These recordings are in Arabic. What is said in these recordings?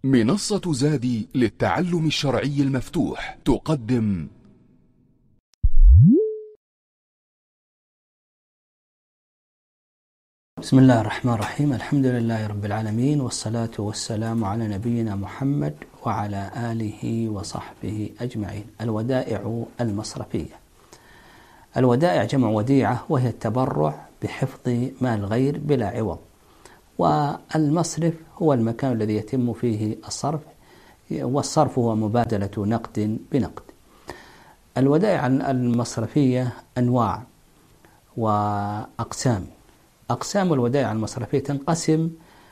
منصة زادي للتعلم الشرعي المفتوح تقدم بسم الله الرحمن الرحيم. الحمد لله رب العالمين، والصلاة والسلام على نبينا محمد وعلى آله وصحبه أجمعين. الودائع المصرفية. الودائع جمع وديعة، وهي التبرع بحفظ مال الغير بلا عوض. والمصرف هو المكان الذي يتم فيه الصرف، والصرف هو مبادلة نقد بنقد. الودائع المصرفية أنواع وأقسام. أقسام الودائع المصرفية تنقسم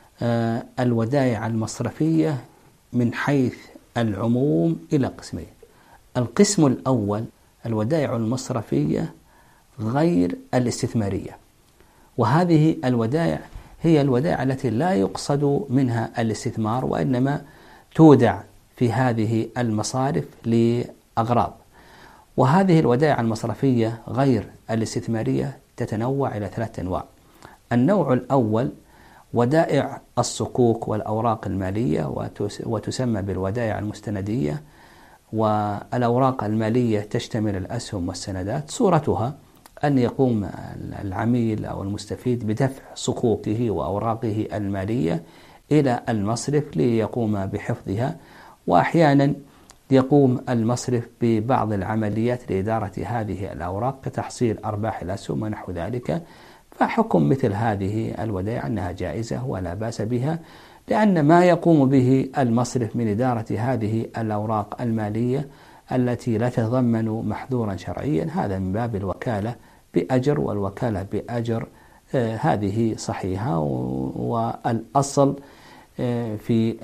الودائع المصرفية من حيث العموم إلى قسمين. القسم الأول الودائع المصرفية غير الاستثمارية، وهذه الودائع هي الودائع التي لا يقصد منها الاستثمار، وإنما تودع في هذه المصارف لأغراض. وهذه الودائع المصرفية غير الاستثمارية تتنوع إلى 3 أنواع. النوع الأول ودائع الصكوك والأوراق المالية، وتسمى بالودائع المستندية. والأوراق المالية تشتمل الأسهم والسندات. صورتها أن يقوم العميل أو المستفيد بدفع صكوكه وأوراقه المالية إلى المصرف ليقوم بحفظها، وأحيانا يقوم المصرف ببعض العمليات لإدارة هذه الأوراق كتحصيل أرباح الأسهم ونحو ذلك. فحكم مثل هذه الودائع أنها جائزة ولا بأس بها، لأن ما يقوم به المصرف من إدارة هذه الأوراق المالية التي لا تتضمن محظورا شرعيا هذا من باب الوكالة بأجر، والوكالة بأجر هذه صحيحة، والأصل في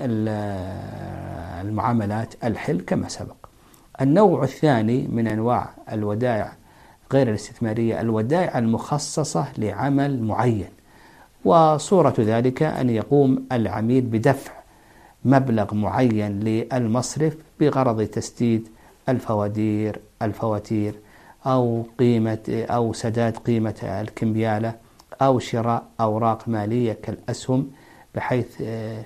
المعاملات الحل كما سبق. النوع الثاني من أنواع الودائع غير الاستثمارية الودائع المخصصة لعمل معين، وصورة ذلك أن يقوم العميل بدفع مبلغ معين للمصرف بغرض تسديد الفواتير أو سداد قيمة الكمبيالة، أو شراء أوراق مالية كالأسهم، بحيث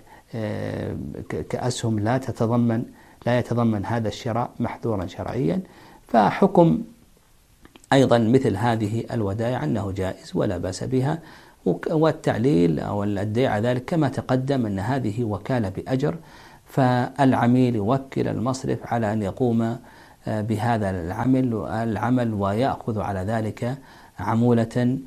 كأسهم لا يتضمن هذا الشراء محظورا شرعيا. فحكم أيضا مثل هذه الودائع أنه جائز ولا بأس بها. والتعليل أو الدليل على ذلك كما تقدم أن هذه وكالة بأجر، فالعميل يوكل المصرف على أن يقوم بهذا العمل ويأخذ على ذلك عمولة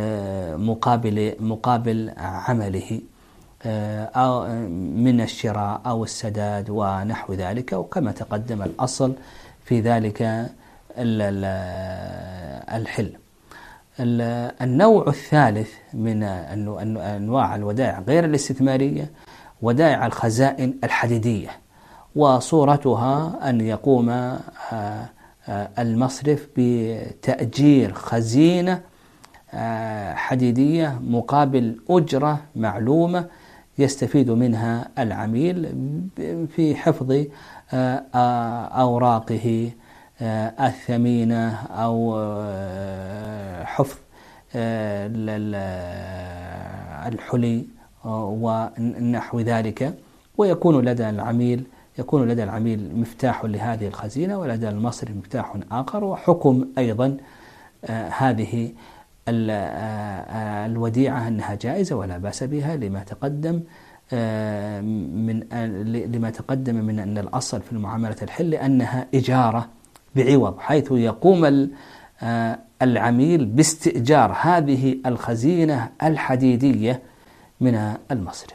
مقابل عمله، أو من الشراء أو السداد ونحو ذلك. وكما تقدم الأصل في ذلك الحل. النوع الثالث من أنواع الودائع غير الاستثمارية ودائع الخزائن الحديدية، وصورتها أن يقوم المصرف بتأجير خزينة حديدية مقابل أجرة معلومة يستفيد منها العميل في حفظ أوراقه الثمينة، أو حفظ الحلي ونحو ذلك. ويكون لدى العميل مفتاح لهذه الخزينة، ولدى المصرف مفتاح آخر. وحكم أيضا هذه الوديعة أنها جائزة ولا بأس بها لما تقدم من أن الأصل في المعاملة الحل أنها إجارة بعوض، حيث يقوم العميل باستئجار هذه الخزينة الحديدية من المصرف.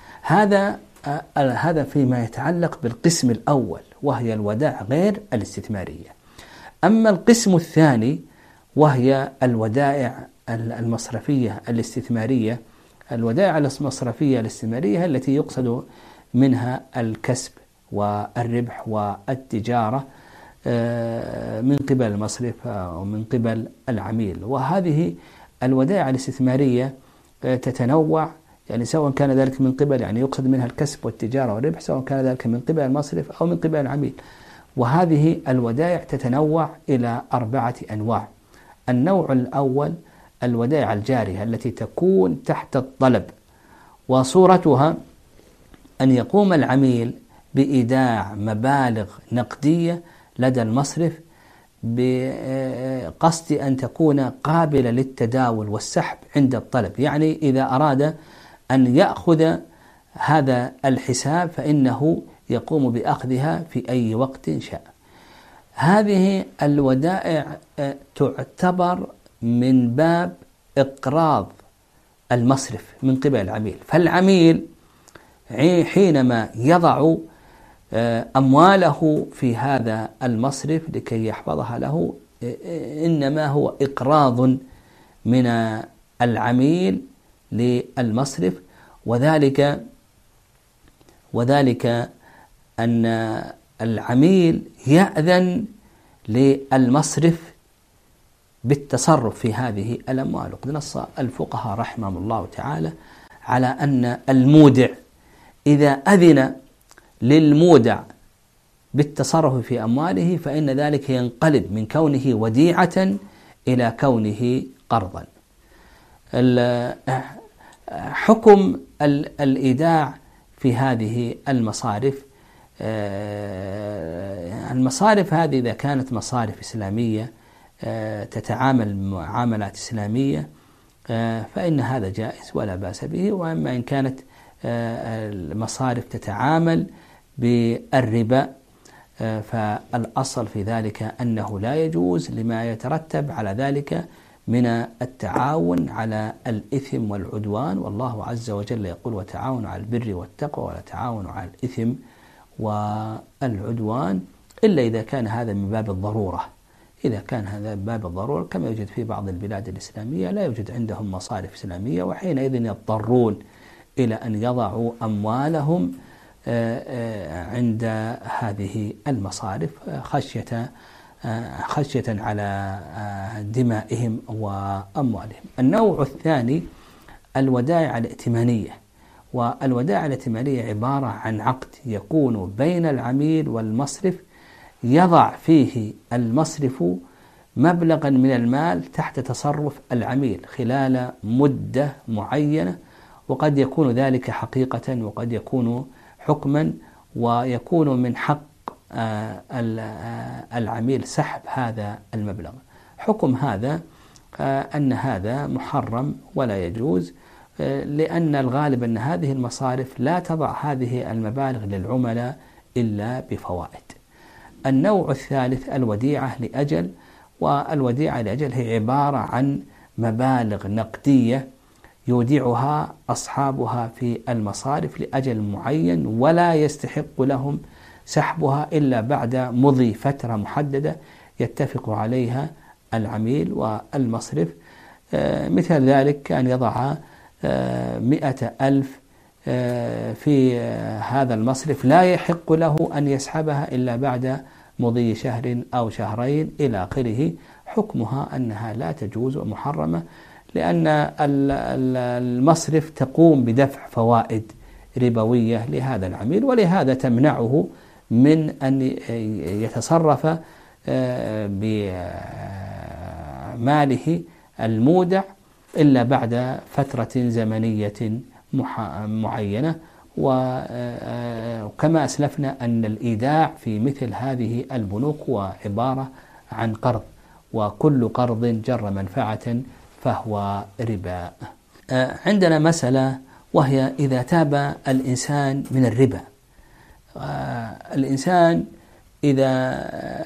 هذا فيما يتعلق بالقسم الأول، وهي الودائع غير الاستثمارية. أما القسم الثاني وهي الودائع المصرفية الاستثمارية. الودائع المصرفية الاستثمارية التي يقصد منها الكسب والربح والتجارة من قبل المصرف أو من قبل العميل. وهذه الودائع الاستثمارية تتنوع، يعني سواء كان ذلك من قبل، يعني يقصد منها الكسب والتجارة والربح، سواء كان ذلك من قبل المصرف أو من قبل العميل. وهذه الودائع تتنوع إلى 4 أنواع. النوع الأول الودائع الجارية التي تكون تحت الطلب، وصورتها أن يقوم العميل بإيداع مبالغ نقدية لدى المصرف بقصد أن تكون قابلة للتداول والسحب عند الطلب. يعني إذا أراد أن يأخذ هذا الحساب فإنه يقوم بأخذها في أي وقت شاء. هذه الودائع تعتبر من باب إقراض المصرف من قبل العميل. فالعميل حينما يضع أمواله في هذا المصرف لكي يحفظها له إنما هو إقراض من العميل للمصرف، وذلك أن العميل يأذن للمصرف بالتصرف في هذه الأموال. وقد نص الفقهاء رحمهم الله تعالى على أن المودع إذا أذن للمودع بالتصرف في أمواله فإن ذلك ينقلب من كونه وديعة إلى كونه قرضا. حكم الإيداع في هذه المصارف هذه إذا كانت مصارف إسلامية تتعامل معاملات إسلامية فإن هذا جائز ولا بأس به. وأما إن كانت المصارف تتعامل بالربا فالأصل في ذلك أنه لا يجوز لما يترتب على ذلك من التعاون على الإثم والعدوان. والله عز وجل يقول: وتعاونوا على البر والتقوى ولا تعاونوا على الإثم والعدوان، إلا إذا كان هذا من باب الضرورة. إذا كان هذا من باب الضرورة كما يوجد في بعض البلاد الإسلامية لا يوجد عندهم مصارف إسلامية، وحينئذ يضطرون إلى أن يضعوا أموالهم عند هذه المصارف خشية على دمائهم وأموالهم. النوع الثاني الودائع الائتمانية. والودائع الائتمانية عبارة عن عقد يكون بين العميل والمصرف يضع فيه المصرف مبلغا من المال تحت تصرف العميل خلال مدة معينة، وقد يكون ذلك حقيقة وقد يكون حكما، ويكون من حق العميل سحب هذا المبلغ. حكم هذا أن هذا محرم ولا يجوز، لأن الغالب أن هذه المصارف لا تضع هذه المبالغ للعملاء إلا بفوائد. النوع الثالث الوديعة لأجل. والوديعة لأجل هي عبارة عن مبالغ نقدية يودعها أصحابها في المصارف لأجل معين، ولا يستحق لهم سحبها إلا بعد مضي فترة محددة يتفق عليها العميل والمصرف. مثل ذلك كان يضع 100,000 في هذا المصرف لا يحق له أن يسحبها إلا بعد مضي شهر أو شهرين إلى آخره. حكمها أنها لا تجوز ومحرمة، لأن المصرف تقوم بدفع فوائد ربوية لهذا العميل، ولهذا تمنعه من أن يتصرف بماله المودع إلا بعد فترة زمنية معينة. وكما أسلفنا أن الإيداع في مثل هذه البنوك هو عبارة عن قرض، وكل قرض جر منفعة فهو ربا. عندنا مسألة وهي إذا تاب الإنسان من الربا. الإنسان إذا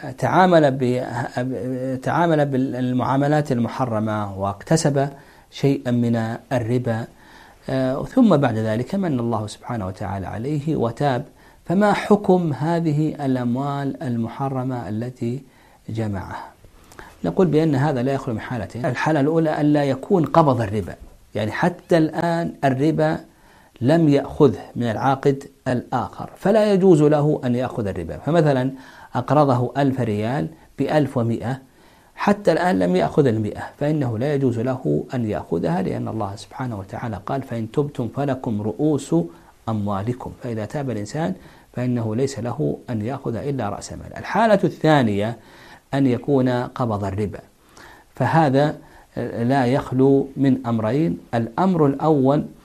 تعامل بالمعاملات المحرمة واكتسب شيئا من الربا ثم بعد ذلك من الله سبحانه وتعالى عليه وتاب، فما حكم هذه الأموال المحرمة التي جمعها؟ نقول بأن هذا لا يخلو من حالتين. الحالة الأولى أن لا يكون قبض الربا، يعني حتى الآن الربا لم يأخذه من العاقد الآخر فلا يجوز له أن يأخذ الربا. فمثلا أقرضه 1000 ريال ب1100، حتى الآن لم يأخذ 100، فإنه لا يجوز له أن يأخذها، لأن الله سبحانه وتعالى قال: فإن تبتم فلكم رؤوس أموالكم. فإذا تاب الإنسان فإنه ليس له أن يأخذ إلا رأس مال. الحالة الثانية أن يكون قبض الربا، فهذا لا يخلو من أمرين. الأمر الأول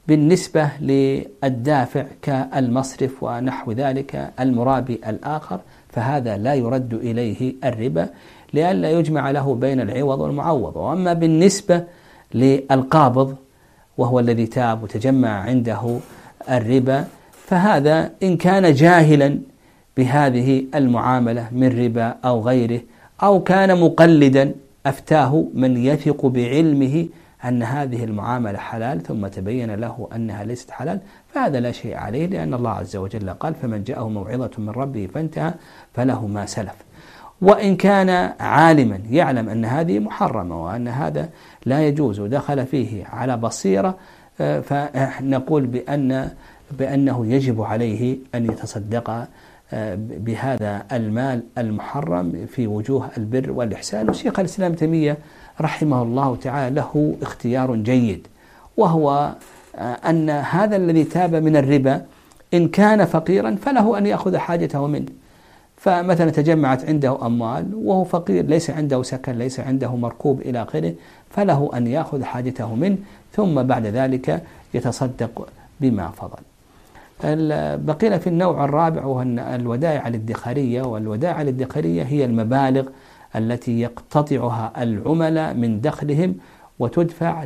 بالنسبة للدافع كالمصرف ونحو ذلك المرابي الآخر فهذا لا يرد إليه الربا لئلا يجمع له بين العوض والمعوض. وأما بالنسبة للقابض وهو الذي تاب وتجمع عنده الربا فهذا إن كان جاهلا بهذه المعاملة من ربا أو غيره أو كان مقلدا أفتاه من يثق بعلمه أن هذه المعاملة حلال ثم تبين له أنها ليست حلال فهذا لا شيء عليه، لأن الله عز وجل قال فمن جاءه موعظة من ربه فانتهى فله ما سلف. وإن كان عالما يعلم أن هذه محرمة وأن هذا لا يجوز ودخل فيه على بصيرة فنقول بأنه يجب عليه أن يتصدق بهذا المال المحرم في وجوه البر والإحسان. وشيخ الإسلام تيمية رحمه الله تعالى له اختيار جيد، وهو أن هذا الذي تاب من الربا إن كان فقيرا فله أن يأخذ حاجته منه. فمثلا تجمعت عنده أموال وهو فقير ليس عنده سكن ليس عنده مركوب إلى آخره فله أن يأخذ حاجته منه ثم بعد ذلك يتصدق بما فضل. بقينا في النوع الرابع وهو الودائع الادخارية. والودائع الادخارية هي المبالغ التي يقتطعها العملاء من دخلهم وتدفع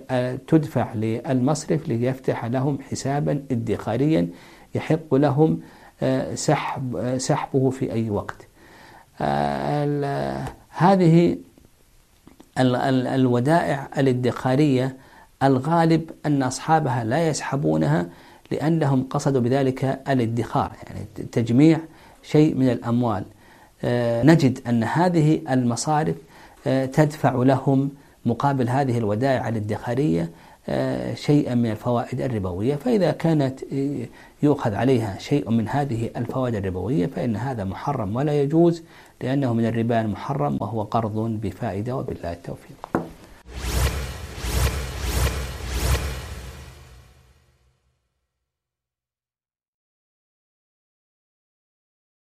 للمصرف ليفتح لهم حسابا ادخاريا يحق لهم سحبه في أي وقت. هذه الودائع الادخارية الغالب أن أصحابها لا يسحبونها لأنهم قصدوا بذلك الادخار، يعني تجميع شيء من الأموال. نجد أن هذه المصارف تدفع لهم مقابل هذه الودائع الادخارية شيئا من الفوائد الربوية، فإذا كانت يؤخذ عليها شيء من هذه الفوائد الربوية فإن هذا محرم ولا يجوز، لأنه من الربا المحرم وهو قرض بفائدة. وبالله التوفيق.